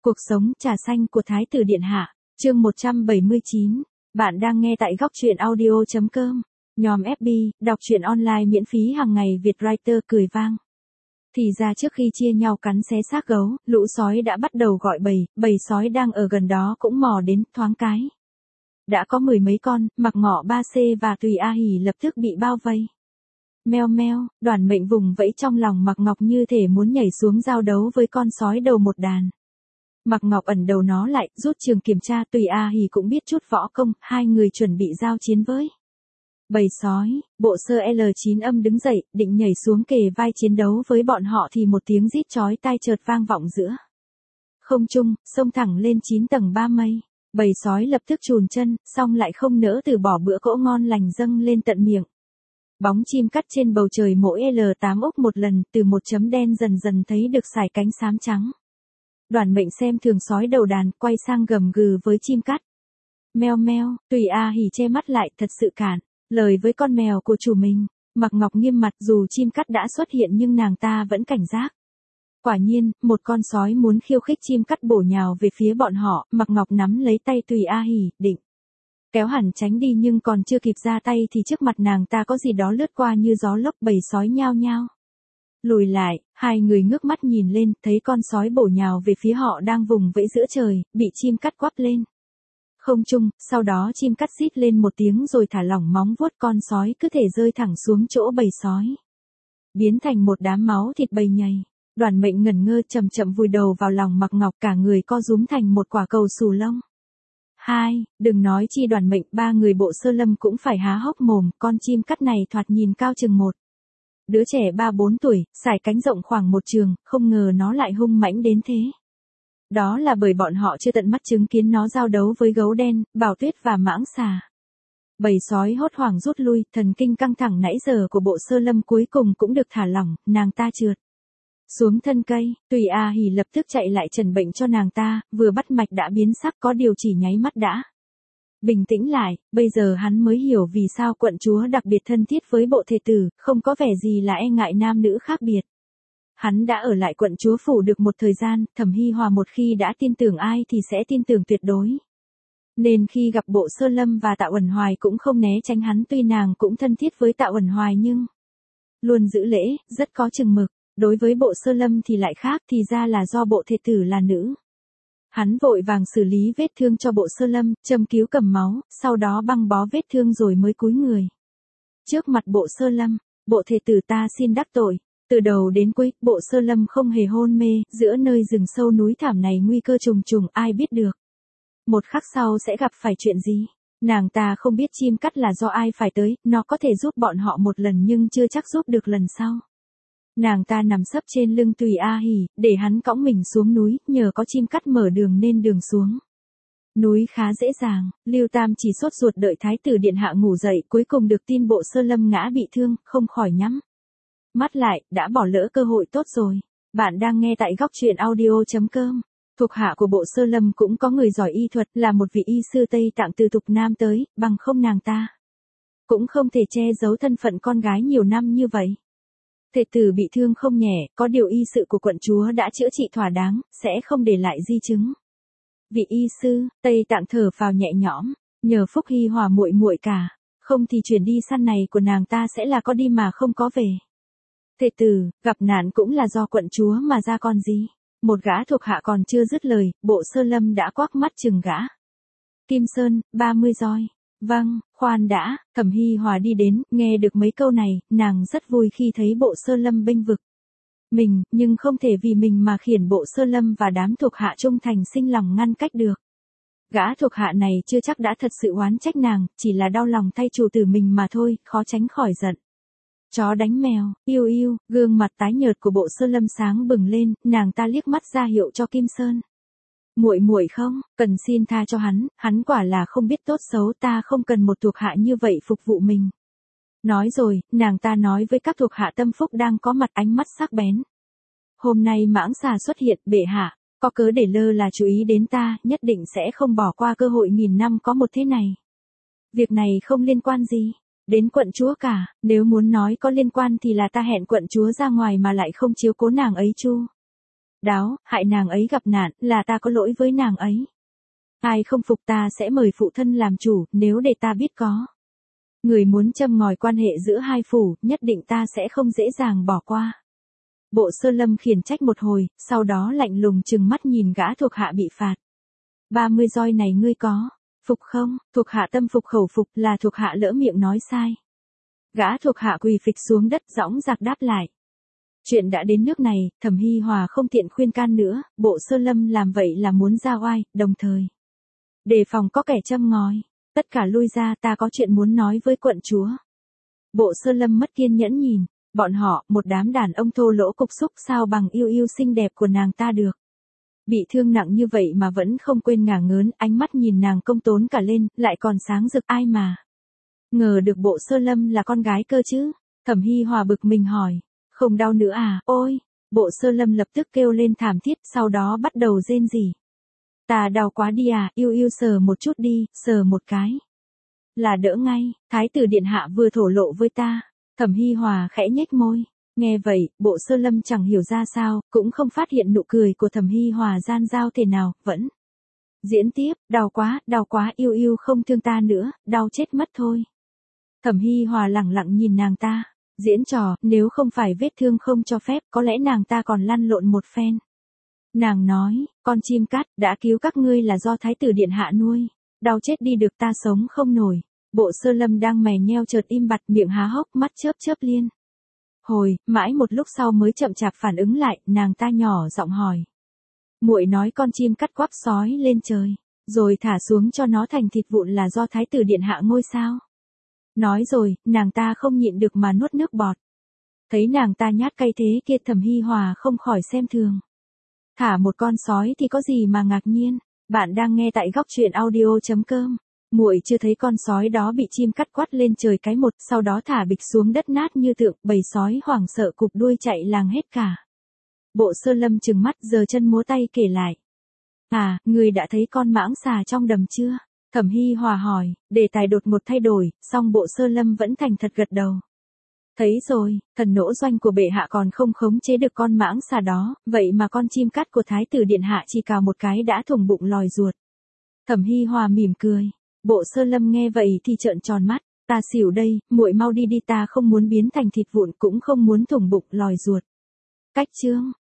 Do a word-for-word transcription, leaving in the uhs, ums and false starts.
Cuộc sống trà xanh của Thái tử Điện Hạ, chương một trăm bảy mươi chín. Bạn đang nghe tại góc truyện audio chấm com. Nhóm ép bê, đọc truyện online miễn phí hàng ngày Việt Writer cười vang. Thì ra trước khi chia nhau cắn xé xác gấu, lũ sói đã bắt đầu gọi bầy, bầy sói đang ở gần đó cũng mò đến thoáng cái. Đã có mười mấy con, Mặc Ngọ ba C và Tùy A Hỉ lập tức bị bao vây. Meo meo, Đoàn Mệnh vùng vẫy trong lòng Mặc Ngọc như thể muốn nhảy xuống giao đấu với con sói đầu một đàn. Mặc Ngọc ẩn đầu nó lại, rút trường kiểm tra. Tùy A Hỉ cũng biết chút võ công, hai người chuẩn bị giao chiến với bầy sói. Bộ sơ L chín âm đứng dậy, định nhảy xuống kề vai chiến đấu với bọn họ thì một tiếng rít chói tai chợt vang vọng giữa không trung, xông thẳng lên chín tầng ba mây. Bầy sói lập tức chùn chân, xong lại không nỡ từ bỏ bữa cỗ ngon lành dâng lên tận miệng. Bóng chim cắt trên bầu trời mỗi L tám ốc một lần, từ một chấm đen dần dần thấy được sải cánh xám trắng. Đoàn Mệnh xem thường sói đầu đàn, quay sang gầm gừ với chim cắt. Meo meo, Tùy A Hỉ che mắt lại, thật sự cản lời với con mèo của chủ mình. Mặc Ngọc nghiêm mặt, dù chim cắt đã xuất hiện nhưng nàng ta vẫn cảnh giác. Quả nhiên, một con sói muốn khiêu khích chim cắt bổ nhào về phía bọn họ. Mặc Ngọc nắm lấy tay Tùy A Hỉ, định kéo hẳn tránh đi nhưng còn chưa kịp ra tay thì trước mặt nàng ta có gì đó lướt qua như gió lốc. Bầy sói nhao nhao lùi lại, hai người ngước mắt nhìn lên, thấy con sói bổ nhào về phía họ đang vùng vẫy giữa trời, bị chim cắt quắp lên không trung. Sau đó chim cắt rít lên một tiếng rồi thả lỏng móng vuốt, con sói cứ thể rơi thẳng xuống chỗ bầy sói, biến thành một đám máu thịt bầy nhầy. Đoàn Mệnh ngẩn ngơ, chậm chậm vùi đầu vào lòng Mặc Ngọc, cả người co rúm thành một quả cầu xù lông. Hai, đừng nói chi Đoàn Mệnh, ba người Bộ Sơ Lâm cũng phải há hốc mồm. Con chim cắt này thoạt nhìn cao chừng một đứa trẻ ba bốn tuổi, sải cánh rộng khoảng một trường, không ngờ nó lại hung mãnh đến thế. Đó là bởi bọn họ chưa tận mắt chứng kiến nó giao đấu với gấu đen, bảo tuyết và mãng xà. Bầy sói hốt hoảng rút lui, thần kinh căng thẳng nãy giờ của Bộ Sơ Lâm cuối cùng cũng được thả lỏng, nàng ta trượt xuống thân cây. Tùy A Hỉ lập tức chạy lại trần bệnh cho nàng ta, vừa bắt mạch đã biến sắc, có điều chỉ nháy mắt đã bình tĩnh lại. Bây giờ hắn mới hiểu vì sao quận chúa đặc biệt thân thiết với bộ thể tử, không có vẻ gì là e ngại nam nữ khác biệt. Hắn đã ở lại quận chúa phủ được một thời gian, Thẩm Hi Hòa một khi đã tin tưởng ai thì sẽ tin tưởng tuyệt đối. Nên khi gặp Bộ Sơ Lâm và Tạ Uẩn Hoài cũng không né tránh hắn. Tuy nàng cũng thân thiết với Tạ Uẩn Hoài nhưng luôn giữ lễ, rất có chừng mực. Đối với Bộ Sơ Lâm thì lại khác, thì ra là do bộ thể tử là nữ. Hắn vội vàng xử lý vết thương cho Bộ Sơ Lâm, châm cứu cầm máu, sau đó băng bó vết thương rồi mới cúi người trước mặt Bộ Sơ Lâm. Bộ thể tử ta xin đắc tội. Từ đầu đến cuối, Bộ Sơ Lâm không hề hôn mê. Giữa nơi rừng sâu núi thảm này nguy cơ trùng trùng, ai biết được một khắc sau sẽ gặp phải chuyện gì. Nàng ta không biết chim cắt là do ai phải tới, nó có thể giúp bọn họ một lần nhưng chưa chắc giúp được lần sau. Nàng ta nằm sấp trên lưng Tùy A Hỉ, để hắn cõng mình xuống núi, nhờ có chim cắt mở đường nên đường xuống núi khá dễ dàng. Lưu Tam chỉ sốt ruột đợi Thái tử Điện Hạ ngủ dậy, cuối cùng được tin Bộ Sơ Lâm ngã bị thương, không khỏi nhắm mắt lại, đã bỏ lỡ cơ hội tốt rồi. Bạn đang nghe tại góc truyện audio chấm com. Thuộc hạ của Bộ Sơ Lâm cũng có người giỏi y thuật, là một vị y sư Tây Tạng từ Thục Nam tới, bằng không nàng ta cũng không thể che giấu thân phận con gái nhiều năm như vậy. Thể tử bị thương không nhẹ, có điều y sự của quận chúa đã chữa trị thỏa đáng, sẽ không để lại di chứng. Vị y sư Tây Tạng thở phào nhẹ nhõm, nhờ phúc Hi Hòa muội muội cả, không thì chuyển đi săn này của nàng ta sẽ là có đi mà không có về. Thể tử gặp nạn cũng là do quận chúa mà ra còn gì. Một gã thuộc hạ còn chưa dứt lời, Bộ Sơ Lâm đã quắc mắt chừng gã. Kim Sơn, ba mươi roi. Vâng, khoan đã. Thẩm Hi Hòa đi đến, nghe được mấy câu này, nàng rất vui khi thấy Bộ Sơ Lâm bênh vực mình, nhưng không thể vì mình mà khiển Bộ Sơ Lâm và đám thuộc hạ trung thành sinh lòng ngăn cách được. Gã thuộc hạ này chưa chắc đã thật sự oán trách nàng, chỉ là đau lòng thay chủ tử mình mà thôi, khó tránh khỏi giận. Chó đánh mèo, yêu yêu, gương mặt tái nhợt của Bộ Sơ Lâm sáng bừng lên, nàng ta liếc mắt ra hiệu cho Kim Sơn. Muội muội không, cần xin tha cho hắn, hắn quả là không biết tốt xấu, ta không cần một thuộc hạ như vậy phục vụ mình. Nói rồi, nàng ta nói với các thuộc hạ tâm phúc đang có mặt, ánh mắt sắc bén. Hôm nay mãng xà xuất hiện, bệ hạ, có cớ để lơ là chú ý đến ta, nhất định sẽ không bỏ qua cơ hội nghìn năm có một thế này. Việc này không liên quan gì đến quận chúa cả, nếu muốn nói có liên quan thì là ta hẹn quận chúa ra ngoài mà lại không chiếu cố nàng ấy chu đáo, hại nàng ấy gặp nạn, là ta có lỗi với nàng ấy. Ai không phục ta sẽ mời phụ thân làm chủ, nếu để ta biết có người muốn châm ngòi quan hệ giữa hai phủ, nhất định ta sẽ không dễ dàng bỏ qua. Bộ Sơ Lâm khiển trách một hồi, sau đó lạnh lùng trừng mắt nhìn gã thuộc hạ bị phạt. ba mươi roi này ngươi có phục không? Thuộc hạ tâm phục khẩu phục, là thuộc hạ lỡ miệng nói sai. Gã thuộc hạ quỳ phịch xuống đất dõng dạc đáp lại. Chuyện đã đến nước này, Thẩm Hi Hòa không tiện khuyên can nữa, Bộ Sơ Lâm làm vậy là muốn ra oai, đồng thời đề phòng có kẻ châm ngòi. Tất cả lui ra, ta có chuyện muốn nói với quận chúa. Bộ Sơ Lâm mất kiên nhẫn nhìn, bọn họ, một đám đàn ông thô lỗ cục xúc sao bằng yêu yêu xinh đẹp của nàng ta được. Bị thương nặng như vậy mà vẫn không quên ngả ngớn, ánh mắt nhìn nàng công tốn cả lên, lại còn sáng rực, ai mà ngờ được Bộ Sơ Lâm là con gái cơ chứ. Thẩm Hi Hòa bực mình hỏi, không đau nữa à? Ôi! Bộ Sơ Lâm lập tức kêu lên thảm thiết, sau đó bắt đầu rên rỉ. Ta đau quá đi à, yêu yêu sờ một chút đi, sờ một cái là đỡ ngay, Thái tử điện hạ vừa thổ lộ với ta. Thẩm Hi Hòa khẽ nhếch môi. Nghe vậy, Bộ Sơ Lâm chẳng hiểu ra sao, cũng không phát hiện nụ cười của Thẩm Hi Hòa gian dao thế nào, vẫn diễn tiếp, đau quá, đau quá, yêu yêu không thương ta nữa, đau chết mất thôi. Thẩm Hi Hòa lẳng lặng nhìn nàng ta, diễn trò, nếu không phải vết thương không cho phép, có lẽ nàng ta còn lăn lộn một phen. Nàng nói, con chim cắt, đã cứu các ngươi là do Thái tử điện hạ nuôi, đau chết đi được, ta sống không nổi. Bộ Sơ Lâm đang mè nheo chợt im bặt, miệng há hốc, mắt chớp chớp liên hồi, mãi một lúc sau mới chậm chạp phản ứng lại, nàng ta nhỏ giọng hỏi. Muội nói con chim cắt quắp sói lên trời, rồi thả xuống cho nó thành thịt vụn là do Thái tử điện hạ ngôi sao? Nói rồi, nàng ta không nhịn được mà nuốt nước bọt. Thấy nàng ta nhát cay thế kia, Thẩm Hi Hòa không khỏi xem thường. Thả một con sói thì có gì mà ngạc nhiên, bạn đang nghe tại góc truyện audio chấm com. Muội chưa thấy con sói đó bị chim cắt quắt lên trời cái một, sau đó thả bịch xuống đất nát như tượng, bầy sói hoảng sợ cụp đuôi chạy làng hết cả. Bộ Sơ Lâm trừng mắt giơ chân múa tay kể lại. À, người đã thấy con mãng xà trong đầm chưa? Thẩm Hi Hòa hỏi, đề tài đột ngột thay đổi, song Bộ Sơ Lâm vẫn thành thật gật đầu. Thấy rồi, thần nỗ doanh của bệ hạ còn không khống chế được con mãng xà đó, vậy mà con chim cắt của Thái tử điện hạ chỉ cào một cái đã thủng bụng lòi ruột. Thẩm Hi Hòa mỉm cười. Bộ Sơ Lâm nghe vậy thì trợn tròn mắt, ta xỉu đây, muội mau đi đi, ta không muốn biến thành thịt vụn, cũng không muốn thủng bụng lòi ruột. Cách chương